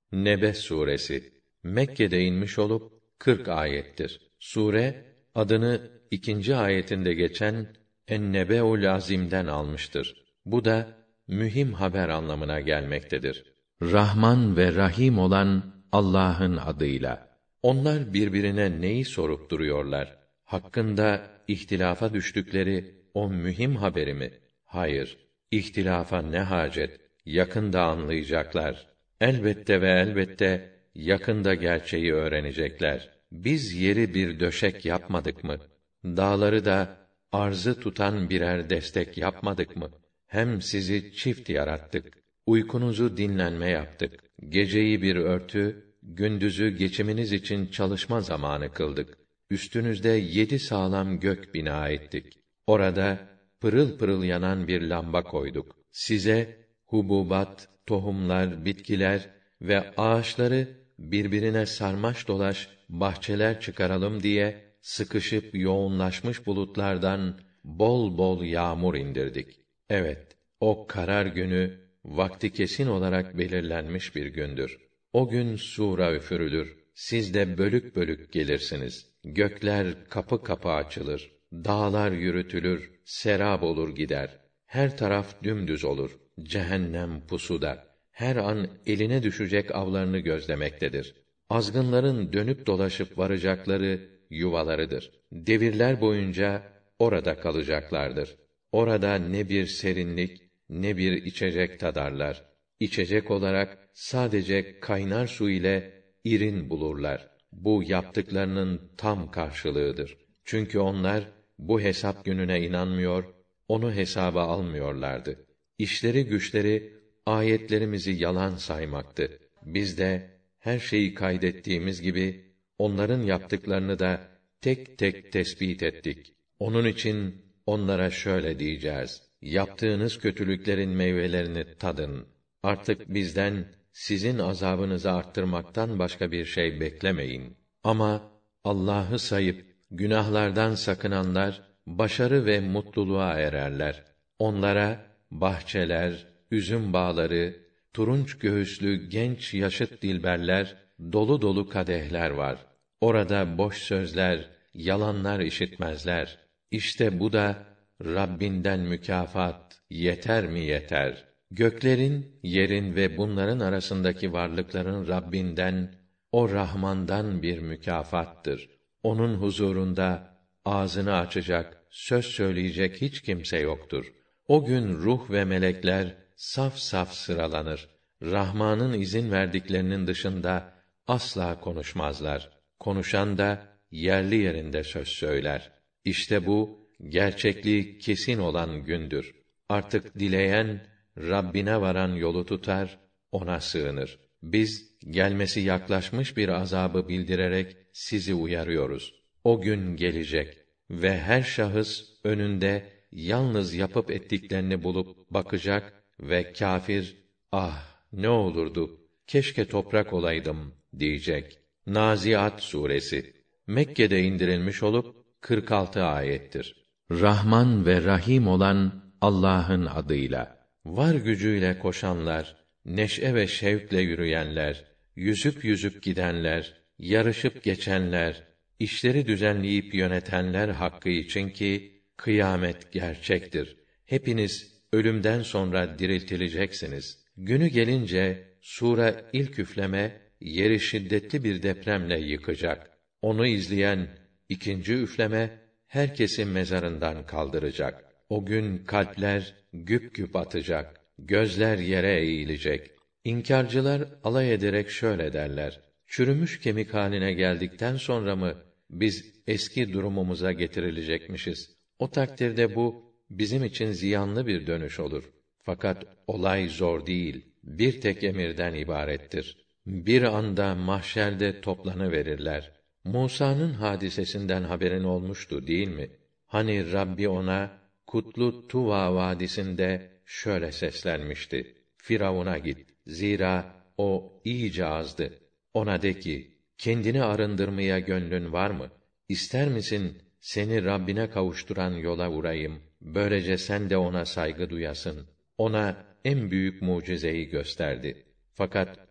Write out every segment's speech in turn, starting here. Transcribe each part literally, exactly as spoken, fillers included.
Nebe suresi Mekke'de inmiş olup kırk ayettir. Sure adını ikinci ayetinde geçen En-Nebe'ul Azim'den almıştır. Bu da mühim haber anlamına gelmektedir. Rahman ve Rahim olan Allah'ın adıyla. Onlar birbirine neyi sorup duruyorlar? Hakkında ihtilafa düştükleri o mühim haberi mi? Hayır, ihtilafa ne hacet? Yakında anlayacaklar. Elbette ve elbette yakında gerçeği öğrenecekler. Biz yeri bir döşek yapmadık mı? Dağları da arzı tutan birer destek yapmadık mı? Hem sizi çift yarattık. Uykunuzu dinlenme yaptık. Geceyi bir örtü, gündüzü geçiminiz için çalışma zamanı kıldık. Üstünüzde yedi sağlam gök bina ettik. Orada pırıl pırıl yanan bir lamba koyduk. Size hububat, tohumlar, bitkiler ve ağaçları birbirine sarmaş dolaş bahçeler çıkaralım diye sıkışıp yoğunlaşmış bulutlardan bol bol yağmur indirdik. Evet, o karar günü vakti kesin olarak belirlenmiş bir gündür. O gün sura üfürülür. Siz de bölük bölük gelirsiniz. Gökler kapı kapı açılır. Dağlar yürütülür, serab olur gider. Her taraf dümdüz olur. Cehennem pusuda. Her an eline düşecek avlarını gözlemektedir. Azgınların dönüp dolaşıp varacakları yuvalarıdır. Devirler boyunca orada kalacaklardır. Orada ne bir serinlik, ne bir içecek tadarlar. İçecek olarak sadece kaynar su ile irin bulurlar. Bu yaptıklarının tam karşılığıdır. Çünkü onlar bu hesap gününe inanmıyor, onu hesaba almıyorlardı. İşleri güçleri ayetlerimizi yalan saymaktı. Biz de her şeyi kaydettiğimiz gibi onların yaptıklarını da tek tek tespit ettik. Onun için onlara şöyle diyeceğiz: yaptığınız kötülüklerin meyvelerini tadın. Artık bizden sizin azabınızı arttırmaktan başka bir şey beklemeyin. Ama Allah'ı sayıp günahlardan sakınanlar başarı ve mutluluğa ererler. Onlara bahçeler, üzüm bağları, turunç göğüslü genç yaşıt dilberler, dolu dolu kadehler var. Orada boş sözler, yalanlar işitmezler. İşte bu da Rabbinden mükafat, yeter mi yeter? Göklerin, yerin ve bunların arasındaki varlıkların Rabbinden, o Rahman'dan bir mükafattır. Onun huzurunda ağzını açacak, söz söyleyecek hiç kimse yoktur. O gün ruh ve melekler saf saf sıralanır. Rahman'ın izin verdiklerinin dışında asla konuşmazlar. Konuşan da yerli yerinde söz söyler. İşte bu gerçekliği kesin olan gündür. Artık dileyen Rabbine varan yolu tutar, ona sığınır. Biz gelmesi yaklaşmış bir azabı bildirerek sizi uyarıyoruz. O gün gelecek ve her şahıs önünde yalnız yapıp ettiklerini bulup bakacak ve kâfir, ah ne olurdu, keşke toprak olaydım diyecek. Naziat suresi Mekke'de indirilmiş olup kırk altı ayettir. Rahman ve Rahim olan Allah'ın adıyla. Var gücüyle koşanlar, neşe ve şevkle yürüyenler, yüzüp yüzüp gidenler, yarışıp geçenler, işleri düzenleyip yönetenler hakkı için ki kıyamet gerçektir. Hepiniz ölümden sonra diriltileceksiniz. Günü gelince sure ilk üfleme yeri şiddetli bir depremle yıkacak. Onu izleyen ikinci üfleme herkesi mezarından kaldıracak. O gün kalpler güp güp atacak, gözler yere eğilecek. İnkârcılar alay ederek şöyle derler: çürümüş kemik haline geldikten sonra mı biz eski durumumuza getirilecekmişiz? O takdirde bu bizim için ziyanlı bir dönüş olur. Fakat olay zor değil, bir tek emirden ibarettir. Bir anda mahşerde toplanıverirler. Musa'nın hadisesinden haberin olmuştu değil mi? Hani Rabbi ona Kutlu Tuva vadisinde şöyle seslenmişti: Firavun'a git. Zira o iyice azdı. Ona de ki, kendini arındırmaya gönlün var mı? İster misin seni Rabbine kavuşturan yola vurayım? Böylece sen de ona saygı duyasın. Ona en büyük mucizeyi gösterdi. Fakat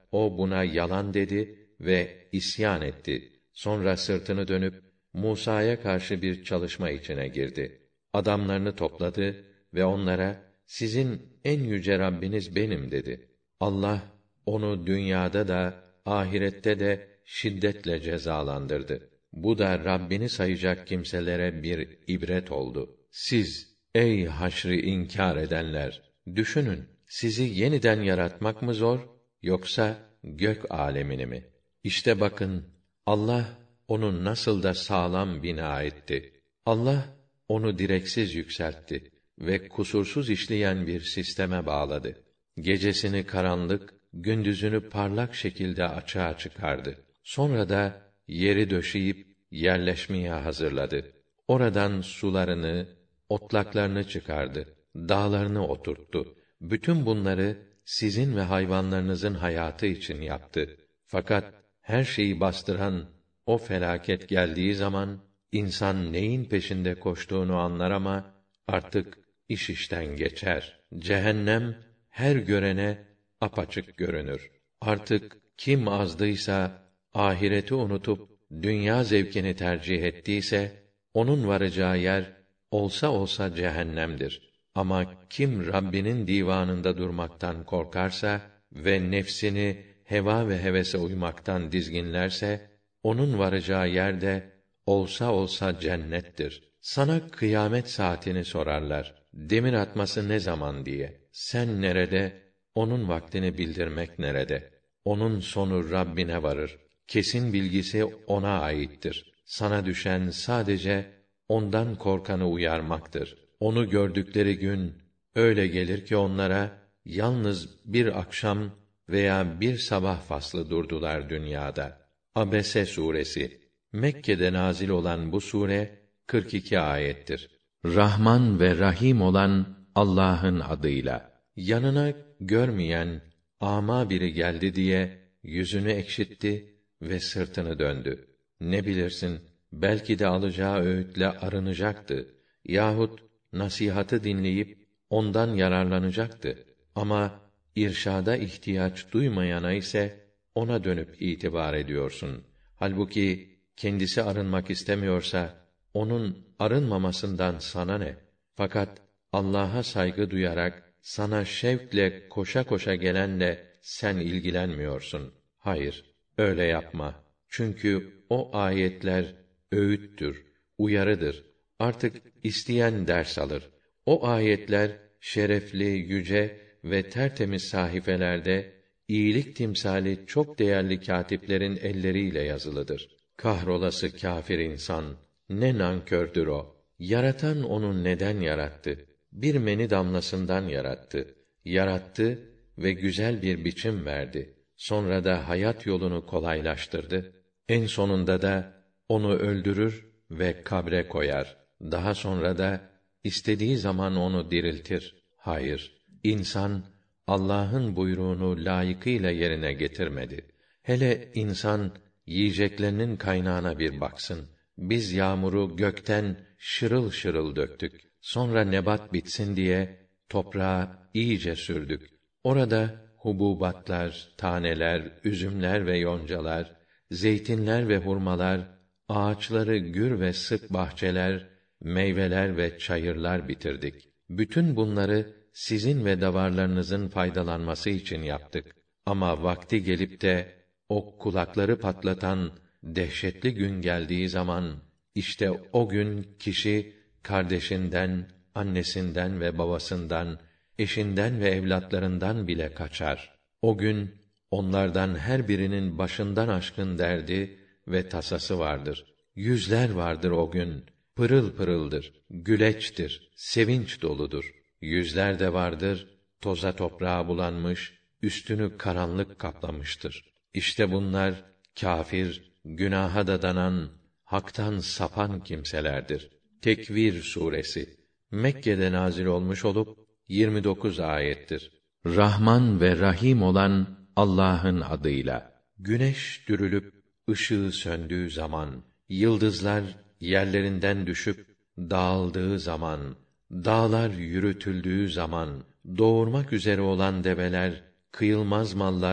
o buna yalan dedi ve isyan etti. Sonra sırtını dönüp Musa'ya karşı bir çalışma içine girdi. Adamlarını topladı ve onlara, sizin en yüce Rabbiniz benim dedi. Allah onu dünyada da ahirette de şiddetle cezalandırdı. Bu da Rabbini sayacak kimselere bir ibret oldu. Siz ey haşrı inkar edenler, düşünün, sizi yeniden yaratmak mı zor, yoksa gök alemini mi? İşte bakın, Allah onu nasıl da sağlam bina etti. Allah onu direksiz yükseltti ve kusursuz işleyen bir sisteme bağladı. Gecesini karanlık, gündüzünü parlak şekilde açığa çıkardı. Sonra da yeri döşeyip yerleşmeye hazırladı. Oradan sularını, otlaklarını çıkardı. Dağlarını oturttu. Bütün bunları sizin ve hayvanlarınızın hayatı için yaptı. Fakat her şeyi bastıran o felaket geldiği zaman insan neyin peşinde koştuğunu anlar ama artık iş işten geçer. Cehennem her görene apaçık görünür. Artık kim azdıysa, ahireti unutup dünya zevkini tercih ettiyse, onun varacağı yer olsa olsa cehennemdir. Ama kim Rabbinin divanında durmaktan korkarsa ve nefsini heva ve hevese uymaktan dizginlerse, onun varacağı yer de olsa olsa cennettir. Sana kıyamet saatini sorarlar. Demir atması ne zaman diye. Sen nerede? Onun vaktini bildirmek nerede? Onun sonu Rabbine varır. Kesin bilgisi ona aittir. Sana düşen sadece ondan korkanı uyarmaktır. Onu gördükleri gün öyle gelir ki onlara yalnız bir akşam veya bir sabah faslı durdular dünyada. Abese suresi Mekke'de nazil olan bu sure kırk iki ayettir. Rahman ve Rahim olan Allah'ın adıyla. Yanına görmeyen âmâ biri geldi diye yüzünü ekşitti ve sırtını döndü. Ne bilirsin, belki de alacağı öğütle arınacaktı yahut nasihatı dinleyip ondan yararlanacaktı. Ama irşada ihtiyaç duymayana ise ona dönüp itibar ediyorsun. Halbuki kendisi arınmak istemiyorsa onun arınmamasından sana ne? Fakat Allah'a saygı duyarak sana şevkle koşa koşa gelenle sen ilgilenmiyorsun. Hayır, öyle yapma. Çünkü o ayetler öğüttür, uyarıdır. Artık isteyen ders alır. O ayetler şerefli, yüce ve tertemiz sahifelerde iyilik timsali çok değerli kâtiplerin elleriyle yazılıdır. Kahrolası kâfir insan, ne nankördür o. Yaratan onu neden yarattı? Bir meni damlasından yarattı. Yarattı ve güzel bir biçim verdi. Sonra da hayat yolunu kolaylaştırdı. En sonunda da onu öldürür ve kabre koyar. Daha sonra da istediği zaman onu diriltir. Hayır, insan Allah'ın buyruğunu layıkıyla yerine getirmedi. Hele insan yiyeceklerinin kaynağına bir baksın. Biz yağmuru gökten şırıl şırıl döktük. Sonra nebat bitsin diye toprağa iyice sürdük. Orada hububatlar, taneler, üzümler ve yoncalar, zeytinler ve hurmalar, ağaçları gür ve sık bahçeler, meyveler ve çayırlar bitirdik. Bütün bunları sizin ve davarlarınızın faydalanması için yaptık. Ama vakti gelip de o kulakları patlatan dehşetli gün geldiği zaman, işte o gün kişi kardeşinden, annesinden ve babasından, eşinden ve evlatlarından bile kaçar. O gün onlardan her birinin başından aşkın derdi ve tasası vardır. Yüzler vardır o gün, pırıl pırıldır, güleçtir, sevinç doludur. Yüzler de vardır, toza toprağa bulanmış, üstünü karanlık kaplamıştır. İşte bunlar kâfir, günaha dadanan, haktan sapan kimselerdir. Tekvir suresi Mekke'de nazil olmuş olup yirmi dokuz ayettir. Rahman ve Rahim olan Allah'ın adıyla. Güneş dürülüp ışığı söndüğü zaman, yıldızlar yerlerinden düşüp dağıldığı zaman, dağlar yürütüldüğü zaman, doğurmak üzere olan develer, kıyılmaz mallar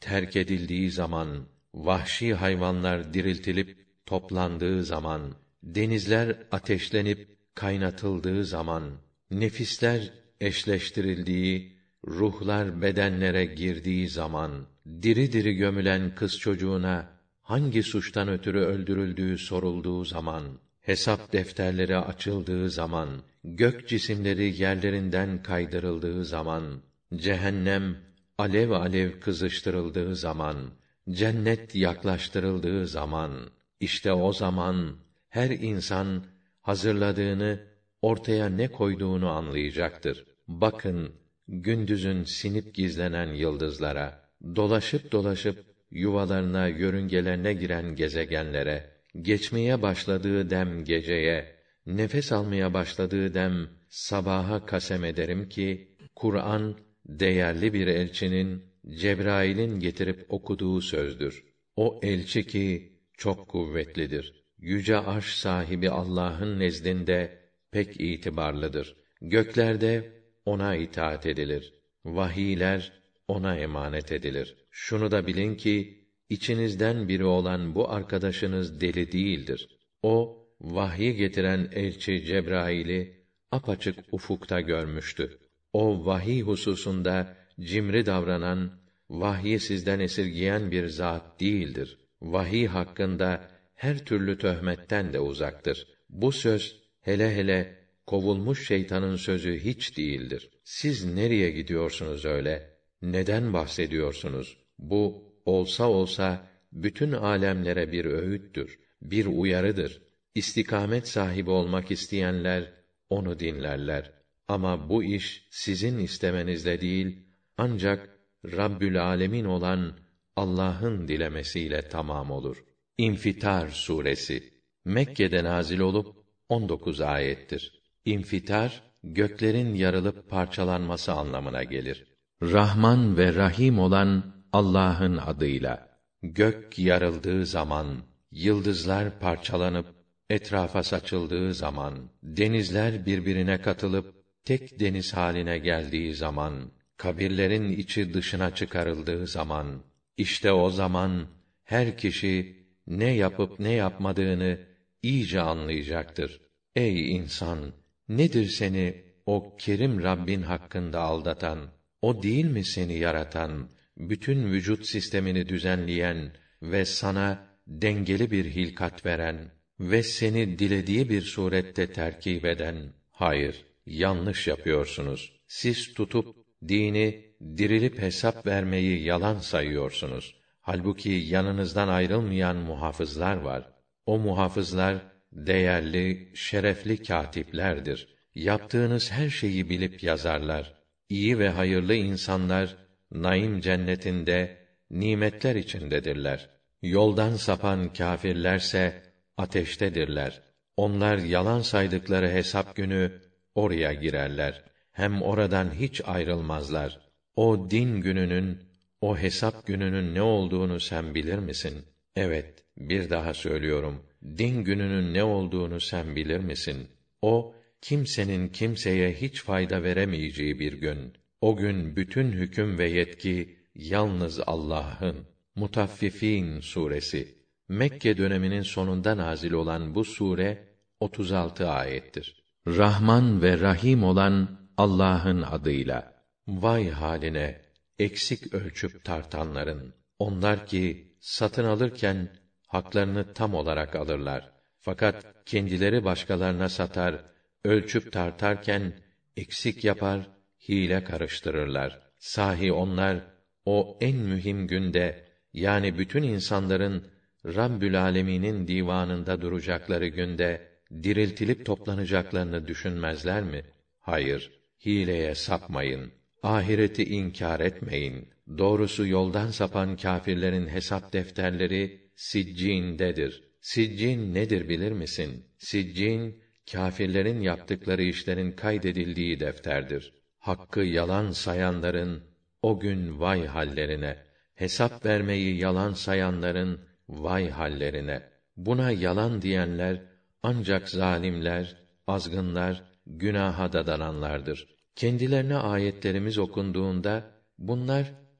terk edildiği zaman, vahşi hayvanlar diriltilip toplandığı zaman, denizler ateşlenip kaynatıldığı zaman, nefisler eşleştirildiği, ruhlar bedenlere girdiği zaman, diri diri gömülen kız çocuğuna hangi suçtan ötürü öldürüldüğü sorulduğu zaman, hesap defterleri açıldığı zaman, gök cisimleri yerlerinden kaydırıldığı zaman, cehennem alev alev kızıştırıldığı zaman, cennet yaklaştırıldığı zaman, işte o zaman her insan hazırladığını, ortaya ne koyduğunu anlayacaktır. Bakın, gündüzün sinip gizlenen yıldızlara, dolaşıp dolaşıp yuvalarına, yörüngelerine giren gezegenlere, geçmeye başladığı dem geceye, nefes almaya başladığı dem sabaha kasem ederim ki, Kur'an değerli bir elçinin, Cebrail'in getirip okuduğu sözdür. O elçi ki çok kuvvetlidir. Yüce Arş sahibi Allah'ın nezdinde pek itibarlıdır. Göklerde ona itaat edilir. Vahiyler ona emanet edilir. Şunu da bilin ki içinizden biri olan bu arkadaşınız deli değildir. O vahyi getiren elçi Cebrail'i apaçık ufukta görmüştü. O vahiy hususunda cimri davranan, vahyi sizden esirgiyen bir zat değildir. Vahiy hakkında her türlü töhmetten de uzaktır. Bu söz hele hele kovulmuş şeytanın sözü hiç değildir. Siz nereye gidiyorsunuz öyle? Neden bahsediyorsunuz? Bu olsa olsa bütün âlemlere bir öğüttür, bir uyarıdır. İstikamet sahibi olmak isteyenler onu dinlerler. Ama bu iş sizin istemenizle değil, ancak Rabbül Âlemin olan Allah'ın dilemesiyle tamam olur. İnfitar suresi Mekke'de nazil olup on dokuz ayettir. İnfitar, göklerin yarılıp parçalanması anlamına gelir. Rahman ve Rahim olan Allah'ın adıyla. Gök yarıldığı zaman, yıldızlar parçalanıp etrafa saçıldığı zaman, denizler birbirine katılıp tek deniz haline geldiği zaman, kabirlerin içi dışına çıkarıldığı zaman, işte o zaman her kişi ne yapıp ne yapmadığını iyice anlayacaktır. Ey insan, nedir seni o kerim Rabbin hakkında aldatan? O değil mi seni yaratan, bütün vücut sistemini düzenleyen ve sana dengeli bir hilkat veren ve seni dilediği bir surette terkib eden? Hayır, yanlış yapıyorsunuz. Siz tutup dini dirilip hesap vermeyi yalan sayıyorsunuz. Halbuki yanınızdan ayrılmayan muhafızlar var. O muhafızlar değerli, şerefli kâtiplerdir. Yaptığınız her şeyi bilip yazarlar. İyi ve hayırlı insanlar naim cennetinde nimetler içindedirler. Yoldan sapan kâfirlerse ateştedirler. Onlar yalan saydıkları hesap günü oraya girerler. Hem oradan hiç ayrılmazlar. O din gününün, o hesap gününün ne olduğunu sen bilir misin? Evet, bir daha söylüyorum. Din gününün ne olduğunu sen bilir misin? O, kimsenin kimseye hiç fayda veremeyeceği bir gün. O gün bütün hüküm ve yetki yalnız Allah'ın. Mutaffifîn suresi Mekke döneminin sonunda nazil olan bu sure otuz altı ayettir. Rahman ve Rahim olan Allah'ın adıyla. Vay haline eksik ölçüp tartanların. Onlar ki satın alırken haklarını tam olarak alırlar. Fakat kendileri başkalarına satar, ölçüp tartarken eksik yapar, hile karıştırırlar. Sahi onlar o en mühim günde, yani bütün insanların Rabbül Âlemin'in divanında duracakları günde diriltilip toplanacaklarını düşünmezler mi? Hayır, hileye sapmayın. Ahireti inkar etmeyin. Doğrusu yoldan sapan kâfirlerin hesap defterleri siccindedir. Siccin nedir bilir misin? Siccin, kâfirlerin yaptıkları işlerin kaydedildiği defterdir. Hakkı yalan sayanların o gün vay hallerine, hesap vermeyi yalan sayanların vay hallerine. Buna yalan diyenler ancak zalimler, azgınlar, günaha dadananlardır. Kendilerine ayetlerimiz okunduğunda bunlar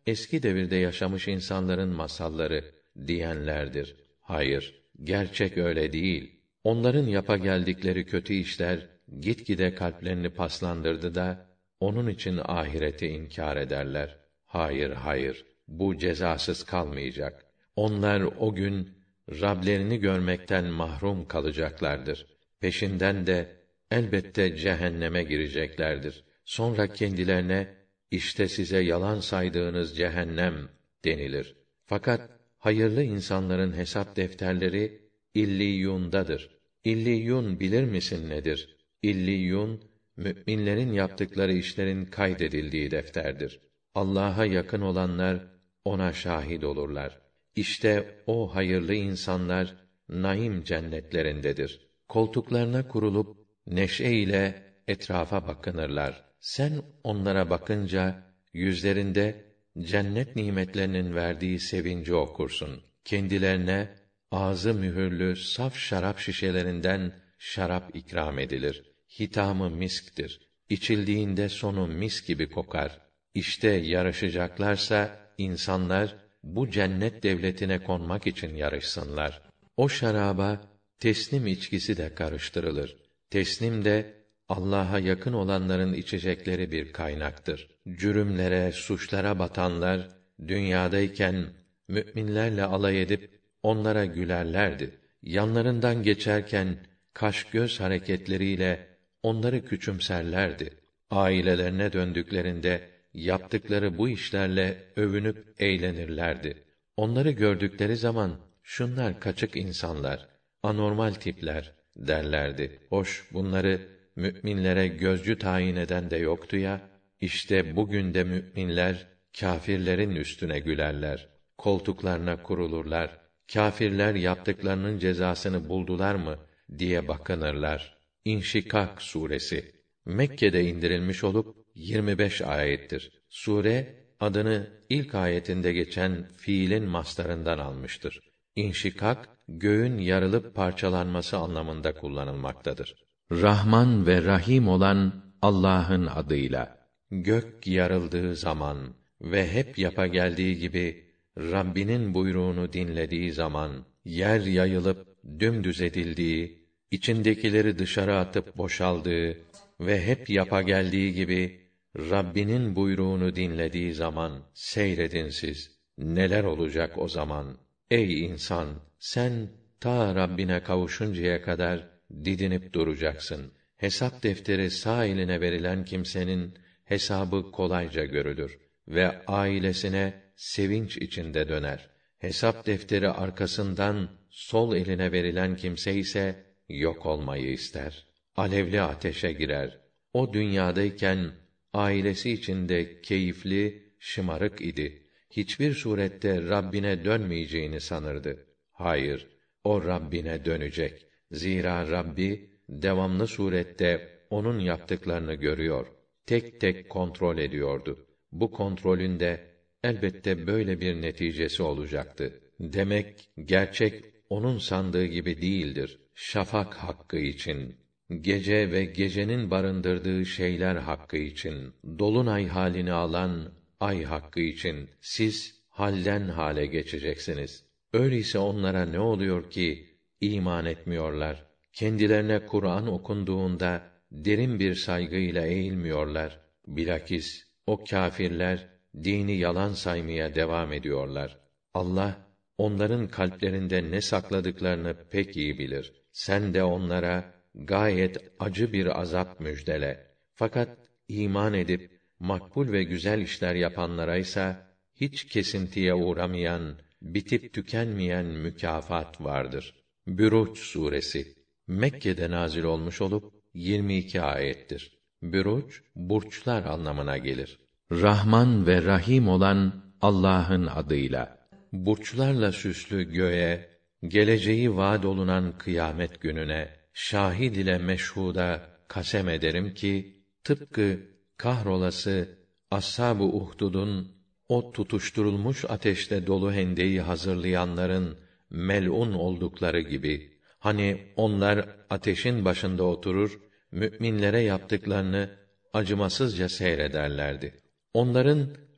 eski devirde yaşamış insanların masalları diyenlerdir. Hayır, gerçek öyle değil. Onların yapa geldikleri kötü işler gitgide kalplerini paslandırdı da onun için ahireti inkar ederler. Hayır, hayır. Bu cezasız kalmayacak. Onlar o gün Rablerini görmekten mahrum kalacaklardır. Peşinden de elbette cehenneme gireceklerdir. Sonra kendilerine işte size yalan saydığınız cehennem denilir. Fakat hayırlı insanların hesap defterleri İlliyun'dadır. İlliyun bilir misin nedir? İlliyun, mü'minlerin yaptıkları işlerin kaydedildiği defterdir. Allah'a yakın olanlar ona şahit olurlar. İşte o hayırlı insanlar naim cennetlerindedir. Koltuklarına kurulup neşe ile etrafa bakınırlar. Sen onlara bakınca yüzlerinde cennet nimetlerinin verdiği sevinci okursun. Kendilerine ağzı mühürlü saf şarap şişelerinden şarap ikram edilir. Hitamı misktir. İçildiğinde sonu mis gibi kokar. İşte yarışacaklarsa insanlar bu cennet devletine konmak için yarışsınlar. O şaraba tesnim içkisi de karıştırılır. Tesnim de Allah'a yakın olanların içecekleri bir kaynaktır. Cürümlere, suçlara batanlar dünyadayken müminlerle alay edip onlara gülerlerdi. Yanlarından geçerken kaş göz hareketleriyle onları küçümserlerdi. Ailelerine döndüklerinde yaptıkları bu işlerle övünüp eğlenirlerdi. Onları gördükleri zaman şunlar kaçık insanlar, anormal tipler derlerdi. Hoş bunları müminlere gözcü tayin eden de yoktu ya. İşte bugün de müminler kâfirlerin üstüne gülerler. Koltuklarına kurulurlar. Kâfirler yaptıklarının cezasını buldular mı diye bakınırlar. İnşikak suresi Mekke'de indirilmiş olup yirmi beş ayettir. Sure adını ilk ayetinde geçen fiilin mastarından almıştır. İnşikak göğün yarılıp parçalanması anlamında kullanılmaktadır. Rahman ve Rahim olan Allah'ın adıyla. Gök yarıldığı zaman ve hep yapa geldiği gibi Rabbinin buyruğunu dinlediği zaman, yer yayılıp dümdüz edildiği, içindekileri dışarı atıp boşaldığı ve hep yapa geldiği gibi Rabbinin buyruğunu dinlediği zaman seyredin siz. Neler olacak o zaman? Ey insan, sen ta Rabbine kavuşuncaya kadar didinip duracaksın. Hesap defteri sağ eline verilen kimsenin hesabı kolayca görülür ve ailesine sevinç içinde döner. Hesap defteri arkasından sol eline verilen kimse ise yok olmayı ister. Alevli ateşe girer. O dünyadayken ailesi içinde keyifli, şımarık idi. Hiçbir surette Rabbine dönmeyeceğini sanırdı. Hayır, o Rabbine dönecek. Zira Rabbi devamlı surette onun yaptıklarını görüyor. Tek tek kontrol ediyordu. Bu kontrolün de elbette böyle bir neticesi olacaktı. Demek gerçek onun sandığı gibi değildir. Şafak hakkı için, gece ve gecenin barındırdığı şeyler hakkı için, dolunay halini alan ay hakkı için siz halden hale geçeceksiniz. Öyleyse onlara ne oluyor ki iman etmiyorlar? Kendilerine Kur'an okunduğunda derin bir saygıyla eğilmiyorlar. Bilakis o kâfirler dini yalan saymaya devam ediyorlar. Allah onların kalplerinde ne sakladıklarını pek iyi bilir. Sen de onlara gayet acı bir azap müjdele. Fakat iman edip makbul ve güzel işler yapanlara ise hiç kesintiye uğramayan, bitip tükenmeyen mükafat vardır. Büruç suresi Mekke'de nazil olmuş olup yirmi iki ayettir. Büruç burçlar anlamına gelir. Rahman ve Rahim olan Allah'ın adıyla. Burçlarla süslü göğe, geleceği vaad olunan kıyamet gününe, şahid ile meşhuda kasem ederim ki, tıpkı kahrolası Ashab-ı Uhdud'un o tutuşturulmuş ateşte dolu hendeyi hazırlayanların mel'un oldukları gibi, hani onlar ateşin başında oturur, müminlere yaptıklarını acımasızca seyrederlerdi. Onların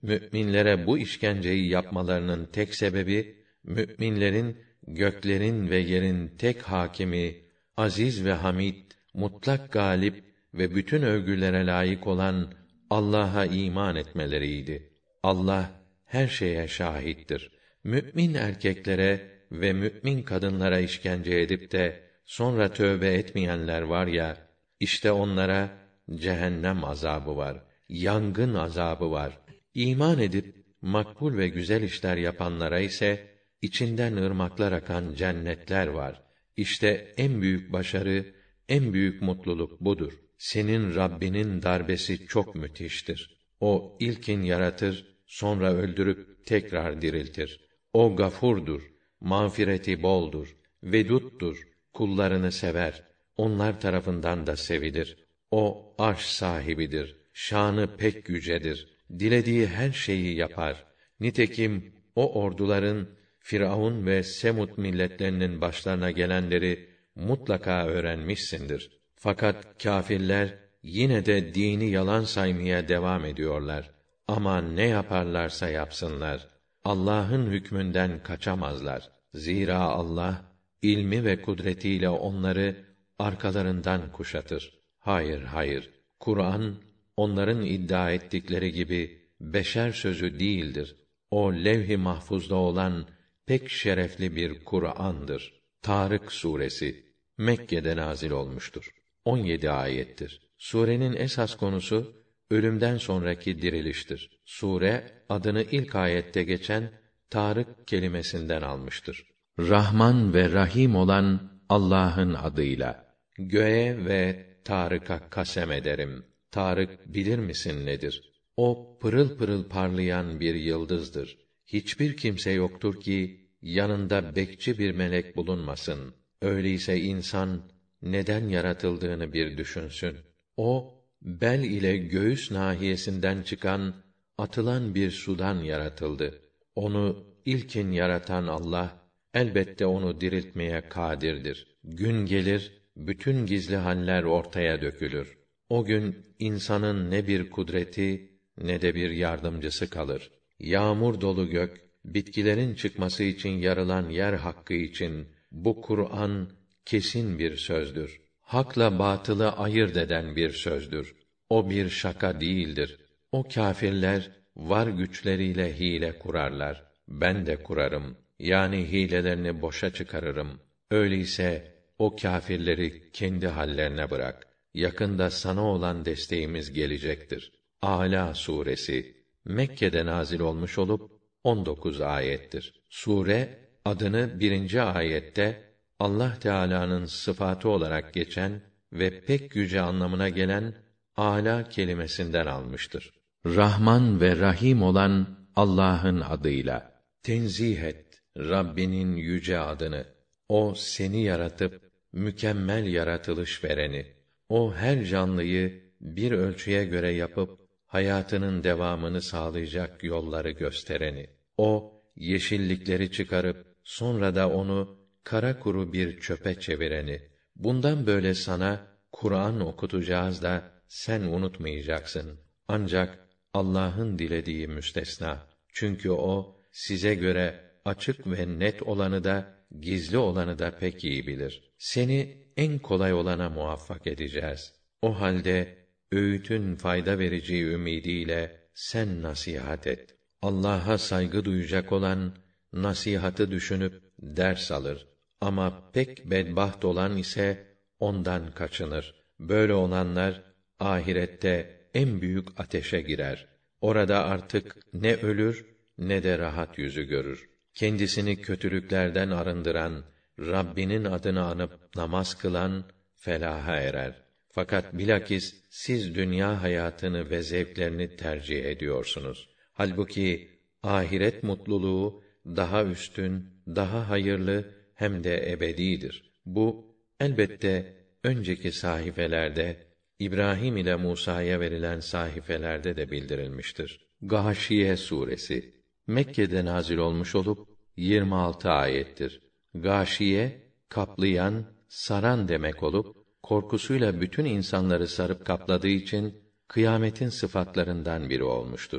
müminlere bu işkenceyi yapmalarının tek sebebi, müminlerin göklerin ve yerin tek hakimi, aziz ve hamid, mutlak galip ve bütün övgülere layık olan Allah'a iman etmeleriydi. Allah her şeye şahittir. Mümin erkeklere ve mümin kadınlara işkence edip de sonra tövbe etmeyenler var ya, işte onlara cehennem azabı var, yangın azabı var. İman edip makbul ve güzel işler yapanlara ise içinden ırmaklar akan cennetler var. İşte en büyük başarı, en büyük mutluluk budur. Senin Rabbinin darbesi çok müthiştir. O ilkin yaratır, sonra öldürüp tekrar diriltir. O gafurdur, mağfireti boldur, veduttur, kullarını sever, onlar tarafından da sevilir. O arş sahibidir, şanı pek yücedir, dilediği her şeyi yapar. Nitekim o orduların Firavun ve Semud milletlerinin başlarına gelenleri mutlaka öğrenmişsindir. Fakat kâfirler yine de dini yalan saymaya devam ediyorlar. Ama ne yaparlarsa yapsınlar, Allah'ın hükmünden kaçamazlar. Zira Allah ilmi ve kudretiyle onları arkalarından kuşatır. Hayır, hayır. Kur'an onların iddia ettikleri gibi beşer sözü değildir. O levh-i mahfuzda olan pek şerefli bir Kur'an'dır. Tarık suresi Mekke'de nazil olmuştur. on yedi ayettir. Surenin esas konusu ölümden sonraki diriliştir. Sure adını ilk ayette geçen Tarık kelimesinden almıştır. Rahman ve Rahim olan Allah'ın adıyla. Göğe ve Tarık'a kasem ederim. Tarık bilir misin nedir? O pırıl pırıl parlayan bir yıldızdır. Hiçbir kimse yoktur ki yanında bekçi bir melek bulunmasın. Öyleyse insan neden yaratıldığını bir düşünsün. O bel ile göğüs nahiyesinden çıkan, atılan bir sudan yaratıldı. Onu ilkin yaratan Allah elbette onu diriltmeye kâdirdir. Gün gelir, bütün gizli haller ortaya dökülür. O gün insanın ne bir kudreti ne de bir yardımcısı kalır. Yağmur dolu gök, bitkilerin çıkması için yarılan yer hakkı için bu Kur'an kesin bir sözdür. Hakla batılı ayırt eden bir sözdür. O bir şaka değildir. O kâfirler var güçleriyle hile kurarlar. Ben de kurarım. Yani hilelerini boşa çıkarırım. Öyleyse o kâfirleri kendi hallerine bırak. Yakında sana olan desteğimiz gelecektir. Âlâ suresi Mekke'de nazil olmuş olup on dokuz ayettir. Sure adını birinci ayette Allah Teala'nın sıfatı olarak geçen ve pek yüce anlamına gelen âlâ kelimesinden almıştır. Rahman ve Rahim olan Allah'ın adıyla. Tenzih et Rabbinin yüce adını. O seni yaratıp mükemmel yaratılış vereni. O her canlıyı bir ölçüye göre yapıp hayatının devamını sağlayacak yolları göstereni. O yeşillikleri çıkarıp sonra da onu kara kuru bir çöpe çevireni. Bundan böyle sana Kur'an okutacağız da sen unutmayacaksın. Ancak Allah'ın dilediği müstesna. Çünkü o size göre açık ve net olanı da gizli olanı da pek iyi bilir. Seni en kolay olana muvaffak edeceğiz. O halde öğütün fayda vereceği ümidiyle sen nasihat et. Allah'a saygı duyacak olan nasihatı düşünüp ders alır. Ama pek bedbaht olan ise ondan kaçınır. Böyle olanlar ahirette en büyük ateşe girer. Orada artık ne ölür ne de rahat yüzü görür. Kendisini kötülüklerden arındıran, Rabbinin adını anıp namaz kılan felaha erer. Fakat bilakis siz dünya hayatını ve zevklerini tercih ediyorsunuz. Halbuki ahiret mutluluğu daha üstün, daha hayırlı hem de ebedidir. Bu elbette önceki sahifelerde İbrahim ile Musa'ya verilen sahifelerde de bildirilmiştir. Gâşiye suresi Mekke'de nazil olmuş olup yirmi altı ayettir. Gâşiye kaplayan, saran demek olup korkusuyla bütün insanları sarıp kapladığı için kıyametin sıfatlarından biri olmuştur.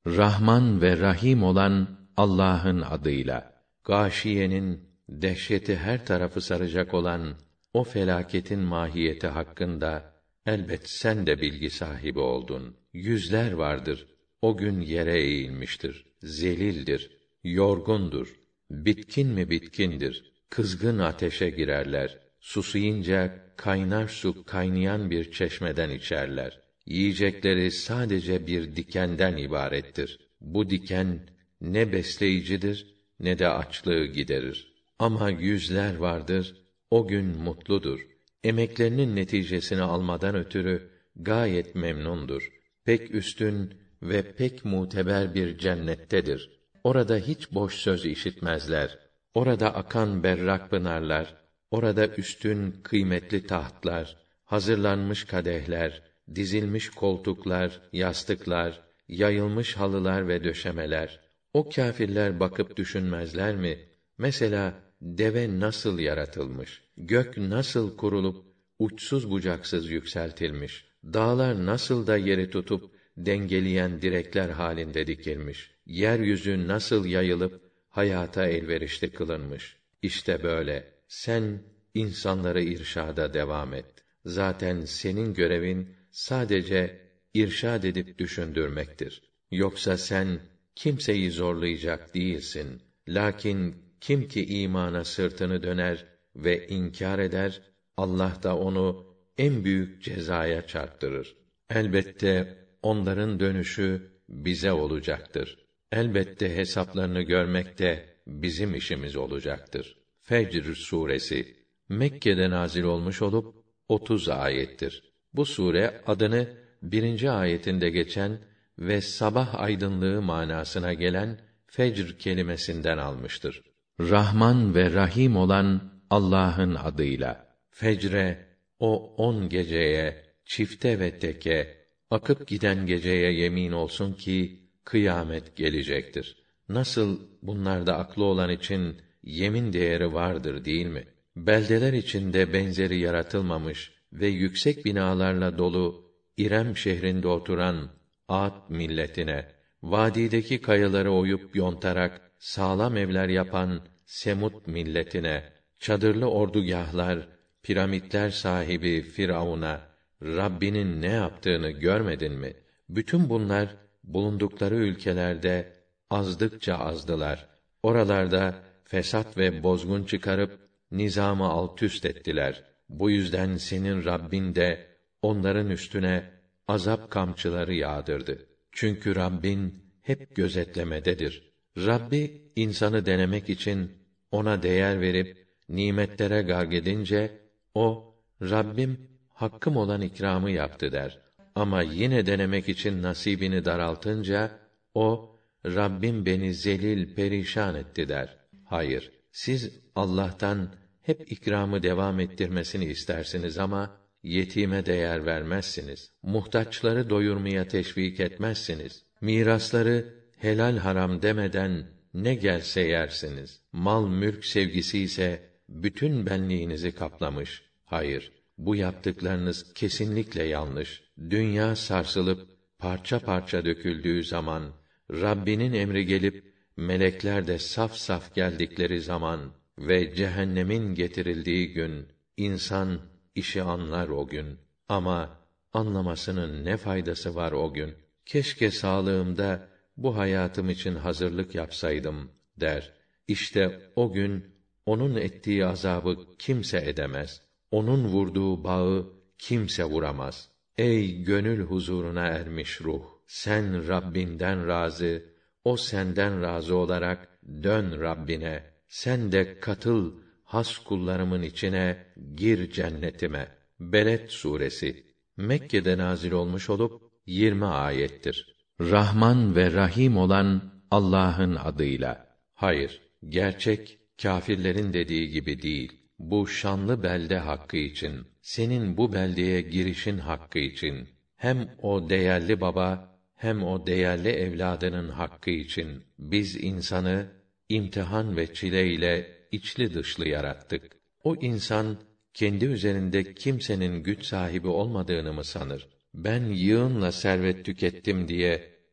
Rahman ve Rahim olan Allah'ın adıyla. Gâşiyenin dehşeti her tarafı saracak olan o felaketin mahiyeti hakkında elbet sen de bilgi sahibi oldun. Yüzler vardır. O gün yere eğilmiştir. Zelildir. Yorgundur. Bitkin mi bitkindir. Kızgın ateşe girerler. Susayınca kaynar su kaynayan bir çeşmeden içerler. Yiyecekleri sadece bir dikenden ibarettir. Bu diken ne besleyicidir ne de açlığı giderir. Ama yüzler vardır, o gün mutludur. Emeklerinin neticesini almadan ötürü gayet memnundur. Pek üstün ve pek muteber bir cennettedir. Orada hiç boş söz işitmezler. Orada akan berrak pınarlar, orada üstün kıymetli tahtlar, hazırlanmış kadehler, dizilmiş koltuklar, yastıklar, yayılmış halılar ve döşemeler. O kâfirler bakıp düşünmezler mi? Mesela deve nasıl yaratılmış? Gök nasıl kurulup uçsuz bucaksız yükseltilmiş? Dağlar nasıl da yeri tutup dengeleyen direkler halinde dikilmiş? Yeryüzü nasıl yayılıp hayata elverişli kılınmış? İşte böyle. Sen insanları irşada devam et. Zaten senin görevin sadece irşad edip düşündürmektir. Yoksa sen kimseyi zorlayacak değilsin. Lakin kim ki imana sırtını döner ve inkar eder, Allah da onu en büyük cezaya çarptırır. Elbette onların dönüşü bize olacaktır. Elbette hesaplarını görmek de bizim işimiz olacaktır. Fecr suresi Mekke'de nazil olmuş olup otuz ayettir. Bu sure adını birinci ayetinde geçen ve sabah aydınlığı manasına gelen fecr kelimesinden almıştır. Rahman ve Rahim olan Allah'ın adıyla. Fecre, o on geceye, çifte ve teke, akıp giden geceye yemin olsun ki kıyamet gelecektir. Nasıl bunlarda aklı olan için yemin değeri vardır değil mi? Beldeler içinde benzeri yaratılmamış ve yüksek binalarla dolu İrem şehrinde oturan Ad milletine, vadideki kayaları oyup yontarak sağlam evler yapan Semut milletine, çadırlı ordugahlar, piramitler sahibi Firavun'a, Rabbinin ne yaptığını görmedin mi? Bütün bunlar bulundukları ülkelerde azdıkça azdılar. Oralarda fesat ve bozgun çıkarıp nizamı altüst ettiler. Bu yüzden senin Rabbin de onların üstüne azap kamçıları yağdırdı. Çünkü Rabbin hep gözetlemededir. Rabbi insanı denemek için ona değer verip nimetlere garg edince o Rabbim hakkım olan ikramı yaptı der. Ama yine denemek için nasibini daraltınca o Rabbim beni zelil perişan etti der. Hayır, siz Allah'tan hep ikramı devam ettirmesini istersiniz ama yetime değer vermezsiniz. Muhtaçları doyurmaya teşvik etmezsiniz. Mirasları helal haram demeden ne gelse yersiniz. Mal mülk sevgisi ise bütün benliğinizi kaplamış. Hayır, bu yaptıklarınız kesinlikle yanlış. Dünya sarsılıp parça parça döküldüğü zaman, Rabbinin emri gelip melekler de saf saf geldikleri zaman ve cehennemin getirildiği gün insan işi anlar o gün. Ama anlamasının ne faydası var o gün? Keşke sağlığımda bu hayatım için hazırlık yapsaydım der. İşte o gün onun ettiği azabı kimse edemez. Onun vurduğu bağı kimse vuramaz. Ey gönül huzuruna ermiş ruh, sen Rabbinden razı, o senden razı olarak dön Rabbine. Sen de katıl has kullarımın içine, gir cennetime. Beled suresi Mekke'de nazil olmuş olup yirmi ayettir. Rahman ve Rahim olan Allah'ın adıyla. Hayır, gerçek kâfirlerin dediği gibi değil. Bu şanlı belde hakkı için, senin bu beldeye girişin hakkı için, hem o değerli baba, hem o değerli evladının hakkı için, biz insanı imtihan ve çile ile içli dışlı yarattık. O insan, kendi üzerinde kimsenin güç sahibi olmadığını mı sanır? Ben yığınla servet tükettim diye,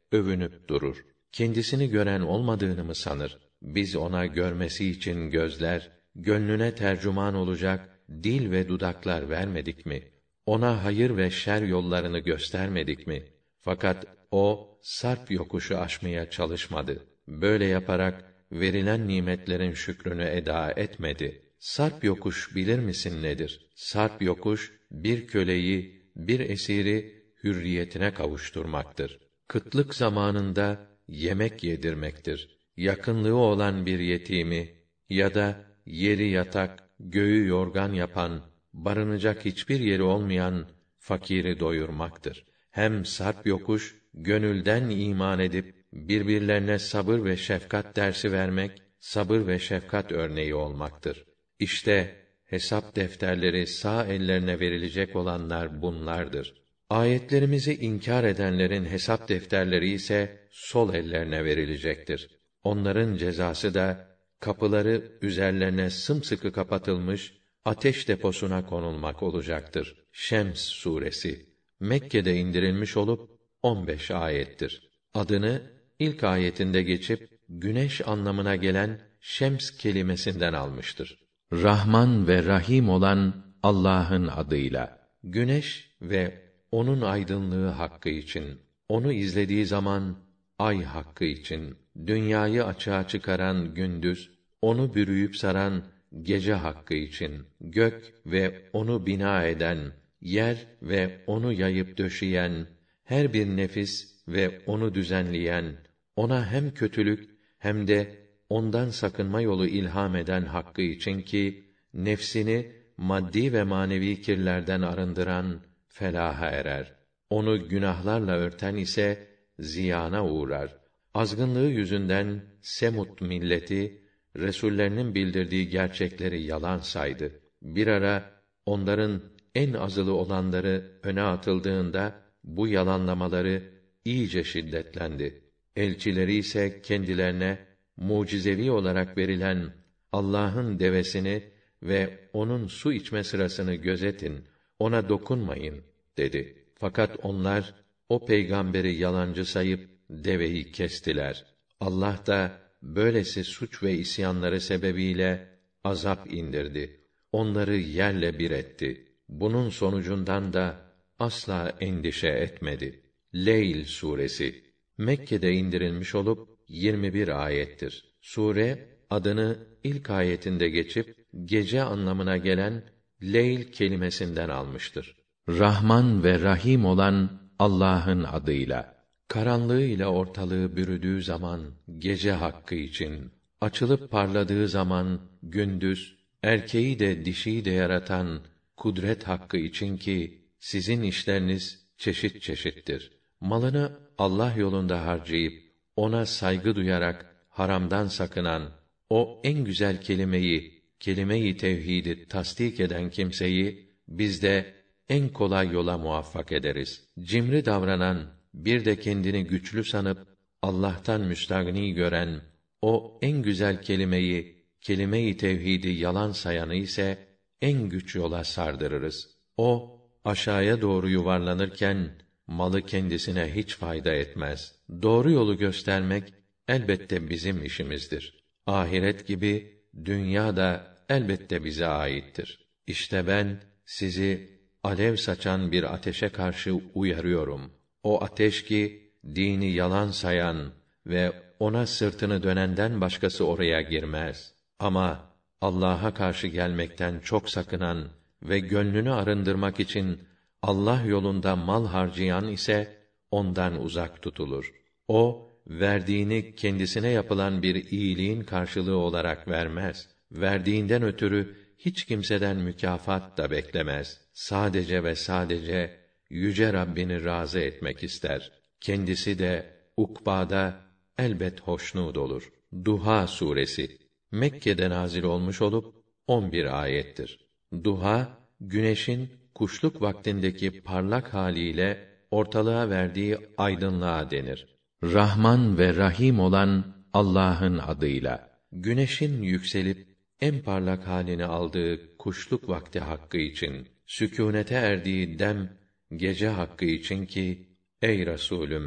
övünüp durur. Kendisini gören olmadığını mı sanır? Biz ona görmesi için gözler, gönlüne tercüman olacak dil ve dudaklar vermedik mi? Ona hayır ve şer yollarını göstermedik mi? Fakat o sarp yokuşu aşmaya çalışmadı. Böyle yaparak verilen nimetlerin şükrünü eda etmedi. Sarp yokuş bilir misin nedir? Sarp yokuş bir köleyi, bir esiri hürriyetine kavuşturmaktır. Kıtlık zamanında yemek yedirmektir. Yakınlığı olan bir yetimi ya da yeri yatak, göğü yorgan yapan, barınacak hiçbir yeri olmayan fakiri doyurmaktır. Hem sarp yokuş, gönülden iman edip birbirlerine sabır ve şefkat dersi vermek, sabır ve şefkat örneği olmaktır. İşte hesap defterleri sağ ellerine verilecek olanlar bunlardır. Ayetlerimizi inkar edenlerin hesap defterleri ise sol ellerine verilecektir. Onların cezası da kapıları üzerlerine sımsıkı kapatılmış ateş deposuna konulmak olacaktır. Şems suresi Mekke'de indirilmiş olup on beş ayettir. Adını ilk ayetinde geçip güneş anlamına gelen şems kelimesinden almıştır. Rahman ve Rahim olan Allah'ın adıyla. Güneş ve onun aydınlığı hakkı için, onu izlediği zaman ay hakkı için, dünyayı açığa çıkaran gündüz, onu bürüyüp saran gece hakkı için, gök ve onu bina eden, yer ve onu yayıp döşeyen, her bir nefis ve onu düzenleyen, ona hem kötülük hem de ondan sakınma yolu ilham eden hakkı için ki, nefsini maddi ve manevi kirlerden arındıran felaha erer. Onu günahlarla örten ise ziyana uğrar. Azgınlığı yüzünden Semut milleti resullerinin bildirdiği gerçekleri yalan saydı. Bir ara onların en azılı olanları öne atıldığında bu yalanlamaları iyice şiddetlendi. Elçileri ise kendilerine mucizevi olarak verilen Allah'ın devesini ve onun su içme sırasını gözetin, ona dokunmayın dedi. Fakat onlar o peygamberi yalancı sayıp deveyi kestiler. Allah da böylesi suç ve isyanları sebebiyle azap indirdi. Onları yerle bir etti. Bunun sonucundan da asla endişe etmedi. Leyl suresi Mekke'de indirilmiş olup yirmi bir ayettir. Sure adını ilk ayetinde geçip gece anlamına gelen leyl kelimesinden almıştır. Rahman ve Rahim olan Allah'ın adıyla. Karanlığıyla ortalığı bürüdüğü zaman gece hakkı için, açılıp parladığı zaman gündüz, erkeği de dişiyi de yaratan kudret hakkı için ki sizin işleriniz çeşit çeşittir. Malını Allah yolunda harcayıp ona saygı duyarak haramdan sakınan, o en güzel kelimeyi, kelime-i tevhidi tasdik eden kimseyi biz de en kolay yola muvaffak ederiz. Cimri davranan, bir de kendini güçlü sanıp Allah'tan müstagni gören, o en güzel kelimeyi, kelime-i tevhidi yalan sayanı ise en güç yola sardırırız. O aşağıya doğru yuvarlanırken malı kendisine hiç fayda etmez. Doğru yolu göstermek elbette bizim işimizdir. Ahiret gibi dünya da elbette bize aittir. İşte ben sizi alev saçan bir ateşe karşı uyarıyorum. O ateş ki dini yalan sayan ve ona sırtını dönenden başkası oraya girmez. Ama Allah'a karşı gelmekten çok sakınan ve gönlünü arındırmak için Allah yolunda mal harcayan ise ondan uzak tutulur. O verdiğini kendisine yapılan bir iyiliğin karşılığı olarak vermez. Verdiğinden ötürü hiç kimseden mükafat da beklemez. Sadece ve sadece yüce Rabbini razı etmek ister. Kendisi de ukbada elbet hoşnut olur. Duha suresi Mekke'de nazil olmuş olup on bir ayettir. Duha, güneşin kuşluk vaktindeki parlak haliyle ortalığa verdiği aydınlığa denir. Rahman ve Rahim olan Allah'ın adıyla. Güneşin yükselip en parlak halini aldığı kuşluk vakti hakkı için, sükûnete erdiği dem gece hakkı için ki, ey Resulüm,